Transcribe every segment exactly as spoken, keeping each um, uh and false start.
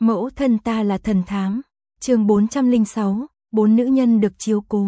Mẫu thân ta là thần thám. Chương bốn trăm lẻ sáu, bốn nữ nhân được chiếu cố.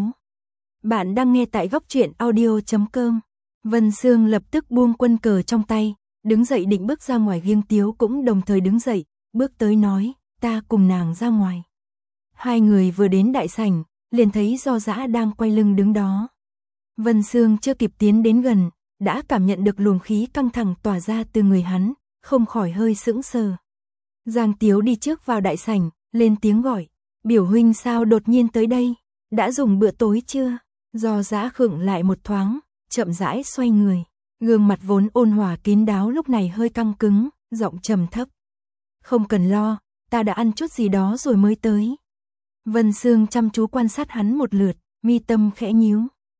Bạn đang nghe tại góc truyện audio chấm com. Vân Sương lập tức buông quân cờ trong tay, đứng dậy định bước ra ngoài. Giêng Tiếu cũng đồng thời đứng dậy, bước tới nói, ta cùng nàng ra ngoài. Hai người vừa đến đại sảnh, liền thấy Do Dã đang quay lưng đứng đó. Vân Sương chưa kịp tiến đến gần, đã cảm nhận được luồng khí căng thẳng tỏa ra từ người hắn, không khỏi hơi sững sờ. Giang Tiếu đi trước vào đại sảnh, lên tiếng gọi, biểu huynh sao đột nhiên tới đây, đã dùng bữa tối chưa? Do Dã khựng lại một thoáng, chậm rãi xoay người, gương mặt vốn ôn hòa kín đáo lúc này hơi căng cứng, giọng trầm thấp. Không cần lo, ta đã ăn chút gì đó rồi mới tới. Vân Sương chăm chú quan sát hắn một lượt, mi tâm khẽ nhíu.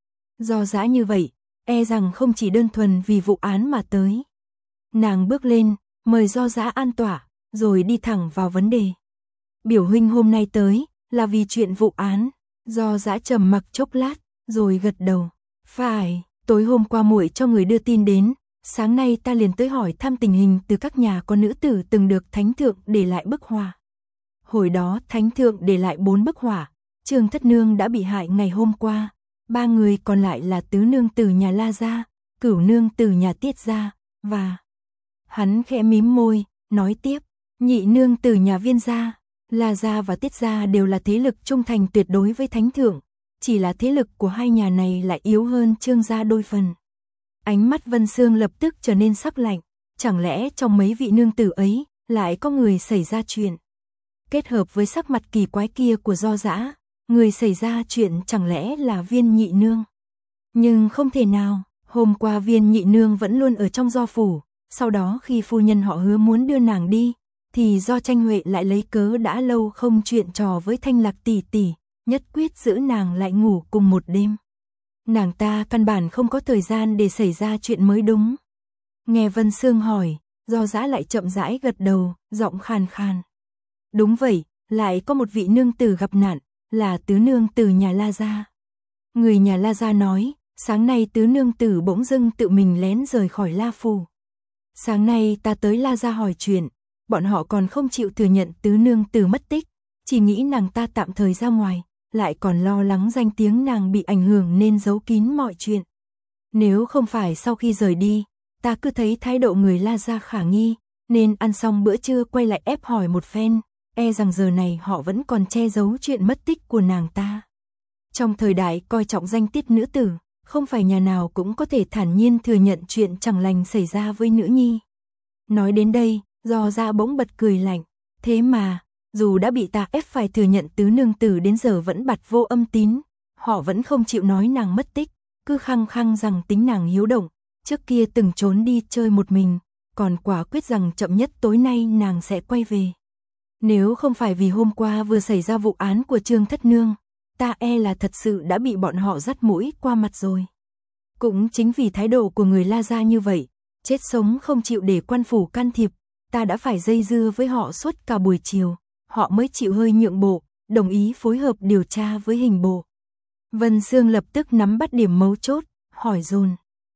Do Dã như vậy, e rằng không chỉ đơn thuần vì vụ án mà tới. Nàng bước lên, mời Do Dã an tọa, rồi đi thẳng vào vấn đề. Biểu huynh hôm nay tới, là vì chuyện vụ án. Do Dã trầm mặc chốc lát, rồi gật đầu. Phải, tối hôm qua muội cho người đưa tin đến, sáng nay ta liền tới hỏi thăm tình hình từ các nhà có nữ tử từng được thánh thượng để lại bức họa. Hồi đó thánh thượng để lại bốn bức họa, Trương Thất Nương đã bị hại ngày hôm qua, ba người còn lại là Tứ Nương từ nhà La gia, Cửu Nương từ nhà Tiết gia, và... Hắn khẽ mím môi, nói tiếp, Nhị Nương từ nhà Viên gia. La gia và Tiết gia đều là thế lực trung thành tuyệt đối với thánh thượng, chỉ là thế lực của hai nhà này lại yếu hơn Trương gia đôi phần. Ánh mắt Vân Sương lập tức trở nên sắc lạnh, chẳng lẽ trong mấy vị nương tử ấy lại có người xảy ra chuyện? Kết hợp với sắc mặt kỳ quái kia của Do Dã, người xảy ra chuyện chẳng lẽ là Viên Nhị Nương? Nhưng không thể nào, hôm qua Viên Nhị Nương vẫn luôn ở trong Do phủ, sau đó khi phu nhân họ Hứa muốn đưa nàng đi, thì Do Tranh Huệ lại lấy cớ đã lâu không chuyện trò với Thanh Lạc tỷ tỷ, nhất quyết giữ nàng lại ngủ cùng một đêm. Nàng ta căn bản không có thời gian để xảy ra chuyện mới đúng. Nghe Vân Sương hỏi, Do Dã lại chậm rãi gật đầu, giọng khàn khàn. Đúng vậy, lại có một vị nương tử gặp nạn, là Tứ Nương từ nhà La gia. Người nhà La gia nói, sáng nay Tứ Nương tử bỗng dưng tự mình lén rời khỏi La phủ. Sáng nay ta tới La gia hỏi chuyện, bọn họ còn không chịu thừa nhận Tứ Nương tử mất tích, chỉ nghĩ nàng ta tạm thời ra ngoài, lại còn lo lắng danh tiếng nàng bị ảnh hưởng nên giấu kín mọi chuyện. Nếu không phải sau khi rời đi, ta cứ thấy thái độ người La gia khả nghi, nên ăn xong bữa trưa quay lại ép hỏi một phen, e rằng giờ này họ vẫn còn che giấu chuyện mất tích của nàng ta. Trong thời đại coi trọng danh tiết nữ tử, không phải nhà nào cũng có thể thản nhiên thừa nhận chuyện chẳng lành xảy ra với nữ nhi. Nói đến đây, Do Dã bỗng bật cười lạnh, thế mà, dù đã bị ta ép phải thừa nhận Tứ Nương tử đến giờ vẫn bặt vô âm tín, họ vẫn không chịu nói nàng mất tích, cứ khăng khăng rằng tính nàng hiếu động, trước kia từng trốn đi chơi một mình, còn quả quyết rằng chậm nhất tối nay nàng sẽ quay về. Nếu không phải vì hôm qua vừa xảy ra vụ án của Trương Thất Nương, ta e là thật sự đã bị bọn họ dắt mũi qua mặt rồi. Cũng chính vì thái độ của người La gia như vậy, chết sống không chịu để quan phủ can thiệp, ta đã phải dây dưa với họ suốt cả buổi chiều, họ mới chịu hơi nhượng bộ, đồng ý phối hợp điều tra với hình bộ. Vân Sương lập tức nắm bắt điểm mấu chốt, hỏi dồn.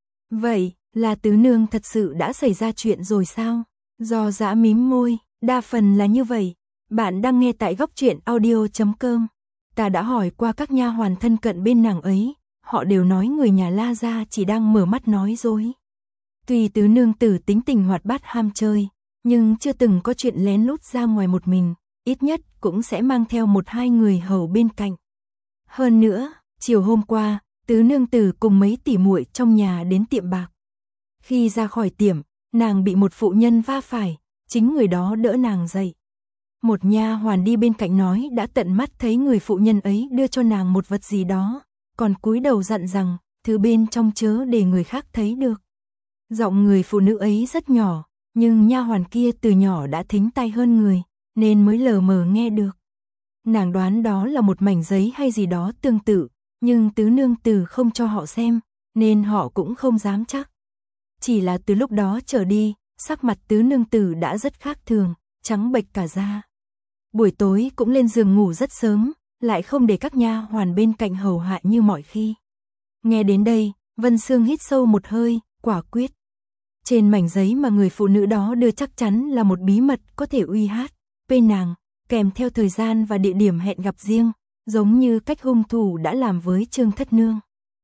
Vậy, là Tứ Nương thật sự đã xảy ra chuyện rồi sao? Do Dã mím môi, đa phần là như vậy. Bạn đang nghe tại góc truyện audio chấm com. Ta đã hỏi qua các nha hoàn thân cận bên nàng ấy, họ đều nói người nhà La gia chỉ đang mở mắt nói dối. Tuy Tứ Nương tử tính tình hoạt bát ham chơi, nhưng chưa từng có chuyện lén lút ra ngoài một mình, ít nhất cũng sẽ mang theo một hai người hầu bên cạnh. Hơn nữa, chiều hôm qua, Tứ Nương tử cùng mấy tỷ muội trong nhà đến tiệm bạc. Khi ra khỏi tiệm, nàng bị một phụ nhân va phải, chính người đó đỡ nàng dậy. Một nha hoàn đi bên cạnh nói đã tận mắt thấy người phụ nhân ấy đưa cho nàng một vật gì đó, còn cúi đầu dặn rằng, thứ bên trong chớ để người khác thấy được. Giọng người phụ nữ ấy rất nhỏ, nhưng nha hoàn kia từ nhỏ đã thính tai hơn người, nên mới lờ mờ nghe được. Nàng đoán đó là một mảnh giấy hay gì đó tương tự, nhưng Tứ Nương tử không cho họ xem, nên họ cũng không dám chắc. Chỉ là từ lúc đó trở đi, sắc mặt Tứ Nương tử đã rất khác thường, trắng bệch cả da. Buổi tối cũng lên giường ngủ rất sớm, lại không để các nha hoàn bên cạnh hầu hạ như mọi khi. Nghe đến đây, Vân Sương hít sâu một hơi, quả quyết. Trên mảnh giấy mà người phụ nữ đó đưa chắc chắn là một bí mật có thể uy hát, pê nàng, kèm theo thời gian và địa điểm hẹn gặp riêng, giống như cách hung thủ đã làm với Trương Thất Nương.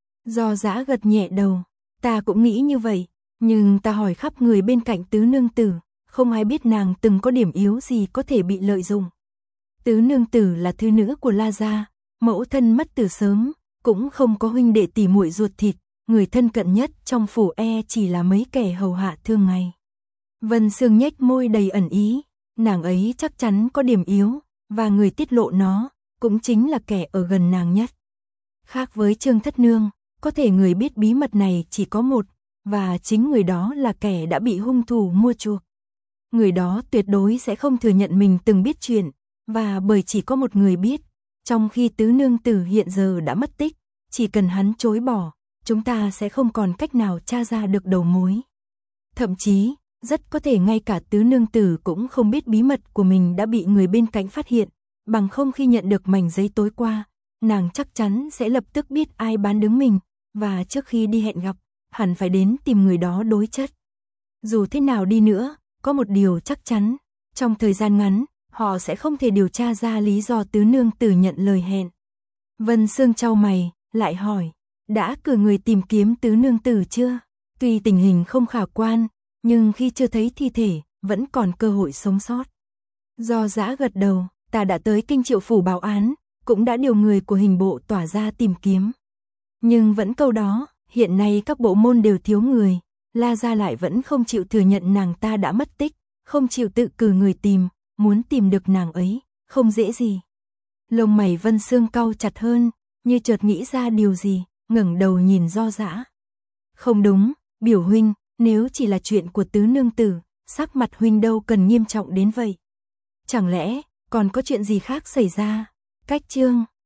Do Dã gật nhẹ đầu, ta cũng nghĩ như vậy, nhưng ta hỏi khắp người bên cạnh tứ nương tử, không ai biết nàng từng có điểm yếu gì có thể bị lợi dụng. Tứ nương tử là thư nữ của La gia, mẫu thân mất từ sớm, cũng không có huynh đệ tỷ muội ruột thịt, người thân cận nhất trong phủ e chỉ là mấy kẻ hầu hạ thường ngày. Vân Sương nhếch môi đầy ẩn ý, nàng ấy chắc chắn có điểm yếu, và người tiết lộ nó, cũng chính là kẻ ở gần nàng nhất. Khác với Trương Thất Nương, có thể người biết bí mật này chỉ có một, và chính người đó là kẻ đã bị hung thủ mua chuộc. Người đó tuyệt đối sẽ không thừa nhận mình từng biết chuyện, và bởi chỉ có một người biết, trong khi tứ nương tử hiện giờ đã mất tích, chỉ cần hắn chối bỏ, chúng ta sẽ không còn cách nào tra ra được đầu mối. Thậm chí, rất có thể ngay cả tứ nương tử cũng không biết bí mật của mình đã bị người bên cạnh phát hiện, bằng không khi nhận được mảnh giấy tối qua, nàng chắc chắn sẽ lập tức biết ai bán đứng mình, và trước khi đi hẹn gặp, hẳn phải đến tìm người đó đối chất. Dù thế nào đi nữa, có một điều chắc chắn, trong thời gian ngắn, họ sẽ không thể điều tra ra lý do tứ nương tử nhận lời hẹn. Vân Sương chau mày, lại hỏi, đã cử người tìm kiếm tứ nương tử chưa? Tuy tình hình không khả quan, nhưng khi chưa thấy thi thể, vẫn còn cơ hội sống sót. Do Dã gật đầu, ta đã tới Kinh Triệu phủ báo án, cũng đã điều người của hình bộ tỏa ra tìm kiếm. Nhưng vẫn câu đó, hiện nay các bộ môn đều thiếu người, La gia lại vẫn không chịu thừa nhận nàng ta đã mất tích, không chịu tự cử người tìm, muốn tìm được nàng ấy, không dễ gì. Lông mày Vân Sương cau chặt hơn, như chợt nghĩ ra điều gì, ngẩng đầu nhìn Do Dã. Không đúng, biểu huynh, nếu chỉ là chuyện của tứ nương tử, sắc mặt huynh đâu cần nghiêm trọng đến vậy. Chẳng lẽ, còn có chuyện gì khác xảy ra? Cách chương